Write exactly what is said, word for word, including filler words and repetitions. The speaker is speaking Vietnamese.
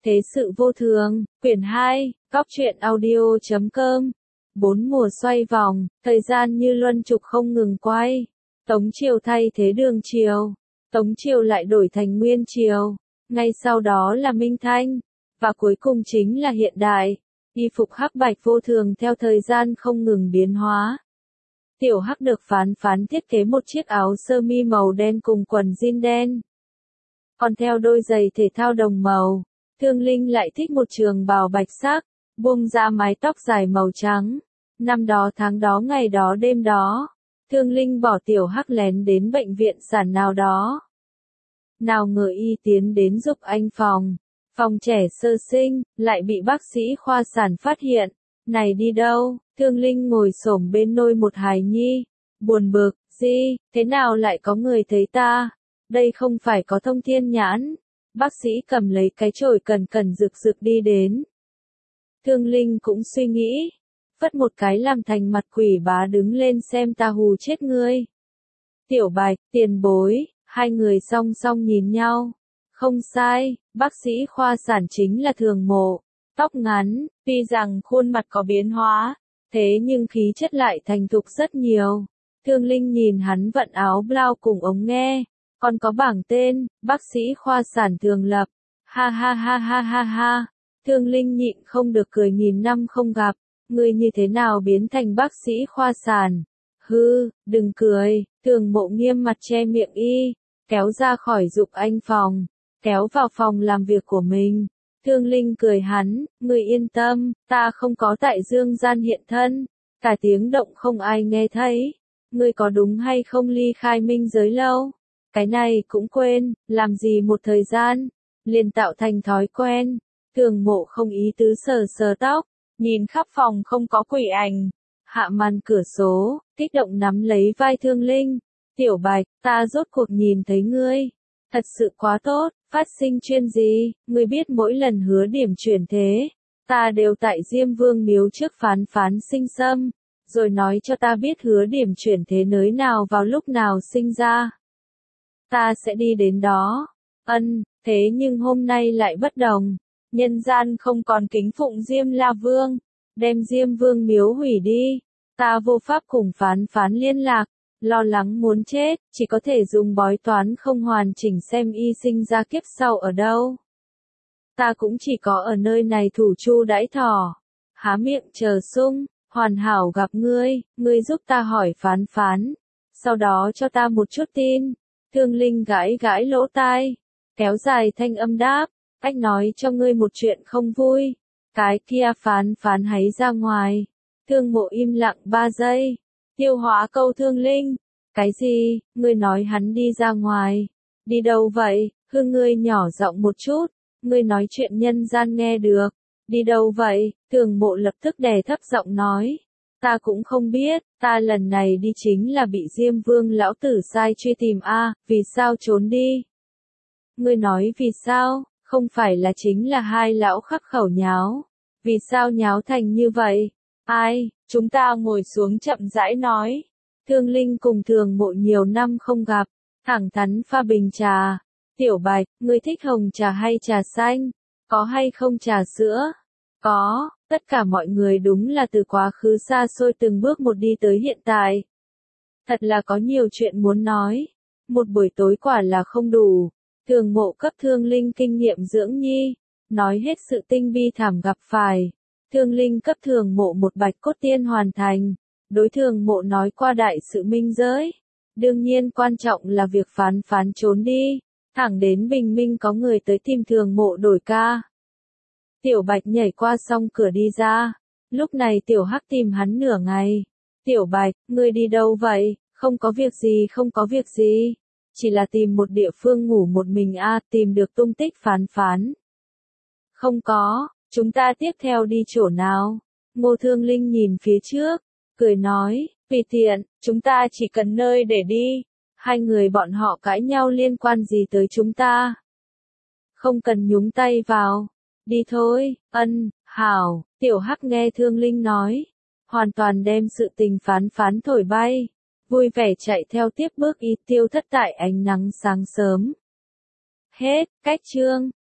Thế sự vô thường, quyển hai, góc truyện audio chấm com. Bốn mùa xoay vòng, thời gian như luân trục không ngừng quay. Tống triều thay thế Đường triều, Tống triều lại đổi thành Nguyên triều, ngay sau đó là Minh Thanh, và cuối cùng chính là hiện đại. Y phục hắc bạch vô thường theo thời gian không ngừng biến hóa. Tiểu Hắc được Phán Phán thiết kế một chiếc áo sơ mi màu đen cùng quần jean đen. Còn theo đôi giày thể thao đồng màu, Thương Linh lại thích một trường bào bạch sắc, buông ra mái tóc dài màu trắng. Năm đó tháng đó ngày đó đêm đó, Thương Linh bỏ Tiểu Hắc lén đến bệnh viện sản nào đó. Nào ngờ y tiến đến giúp anh phòng, phòng trẻ sơ sinh, lại bị bác sĩ khoa sản phát hiện. Này đi đâu? Thương Linh ngồi xổm bên nôi một hài nhi, buồn bực, gì, thế nào lại có người thấy ta? Đây không phải có thông thiên nhãn. Bác sĩ cầm lấy cái chổi cẩn cẩn rực rực đi đến. Thương Linh cũng suy nghĩ, phất một cái làm thành mặt quỷ bá đứng lên xem ta hù chết ngươi. Tiểu Bạch, tiền bối, hai người song song nhìn nhau. Không sai, bác sĩ khoa sản chính là Thường Mộ. Tóc ngắn, tuy rằng khuôn mặt có biến hóa, thế nhưng khí chất lại thành thục rất nhiều. Thương Linh nhìn hắn vận áo blau cùng ống nghe, còn có bảng tên, bác sĩ khoa sản Thường Lập. Ha ha ha ha ha ha. Thương Linh nhịn không được cười nghìn năm không gặp, ngươi như thế nào biến thành bác sĩ khoa sản? Hư, đừng cười. Thường Mộ nghiêm mặt che miệng y, kéo ra khỏi dục anh phòng, kéo vào phòng làm việc của mình. Thương Linh cười hắn, ngươi yên tâm, ta không có tại dương gian hiện thân, cả tiếng động không ai nghe thấy. Ngươi có đúng hay không ly khai minh giới lâu? Cái này cũng quên, làm gì một thời gian, liền tạo thành thói quen. Thường Mộ không ý tứ sờ sờ tóc, nhìn khắp phòng không có quỷ ảnh. Hạ màn cửa sổ, kích động nắm lấy vai Thương Linh. Tiểu Bạch, ta rốt cuộc nhìn thấy ngươi. Thật sự quá tốt, phát sinh chuyên gì, ngươi biết mỗi lần hứa điểm chuyển thế, ta đều tại Diêm Vương miếu trước Phán Phán sinh sâm, rồi nói cho ta biết hứa điểm chuyển thế nới nào vào lúc nào sinh ra. Ta sẽ đi đến đó. Ân, thế nhưng hôm nay lại bất đồng. Nhân gian không còn kính phụng Diêm La Vương, đem Diêm Vương miếu hủy đi. Ta vô pháp cùng Phán Phán liên lạc. Lo lắng muốn chết, chỉ có thể dùng bói toán không hoàn chỉnh xem y sinh ra kiếp sau ở đâu. Ta cũng chỉ có ở nơi này thủ chu đãi thỏ, há miệng chờ sung, hoàn hảo gặp ngươi, ngươi giúp ta hỏi Phán Phán, sau đó cho ta một chút tin. Thương Linh gãi gãi lỗ tai, kéo dài thanh âm đáp, anh nói cho ngươi một chuyện không vui. Cái kia Phán Phán hãy ra ngoài. Thương Mộ im lặng ba giây. Tiêu hóa câu Thương Linh. Cái gì, ngươi nói hắn đi ra ngoài? Đi đâu vậy? Hương ngươi nhỏ giọng một chút. Ngươi nói chuyện nhân gian nghe được. Đi đâu vậy? Thường Mộ lập tức đè thấp giọng nói. Ta cũng không biết, ta lần này đi chính là bị Diêm Vương lão tử sai truy tìm a, vì sao trốn đi? Ngươi nói vì sao? Không phải là chính là hai lão khắc khẩu nháo. Vì sao nháo thành như vậy? Ai? Chúng ta ngồi xuống chậm rãi nói. Thương Linh cùng Thường Mộ nhiều năm không gặp, thẳng thắn pha bình trà. Tiểu Bạch, ngươi thích hồng trà hay trà xanh? Có hay không trà sữa? Có, tất cả mọi người đúng là từ quá khứ xa xôi từng bước một đi tới hiện tại. Thật là có nhiều chuyện muốn nói. Một buổi tối quả là không đủ. Thường Mộ cấp Thương Linh kinh nghiệm dưỡng nhi, nói hết sự tinh bi thảm gặp phải. Thương Linh cấp Thường Mộ một bạch cốt tiên hoàn thành. Đối Thường Mộ nói qua đại sự minh giới. Đương nhiên quan trọng là việc Phán Phán trốn đi. Thẳng đến bình minh có người tới tìm Thường Mộ đổi ca. Tiểu Bạch nhảy qua song cửa đi ra. Lúc này Tiểu Hắc tìm hắn nửa ngày. Tiểu Bạch, ngươi đi đâu vậy? Không có việc gì, không có việc gì. Chỉ là tìm một địa phương ngủ một mình a, à, tìm được tung tích Phán Phán. Không có, chúng ta tiếp theo đi chỗ nào? Ngô Thương Linh nhìn phía trước, cười nói, vì tiện, chúng ta chỉ cần nơi để đi. Hai người bọn họ cãi nhau liên quan gì tới chúng ta? Không cần nhúng tay vào. Đi thôi, ân, hảo. Tiểu Hắc nghe Thương Linh nói, hoàn toàn đem sự tình Phán Phán thổi bay, vui vẻ chạy theo tiếp bước y tiêu thất tại ánh nắng sáng sớm. Hết, cách chương.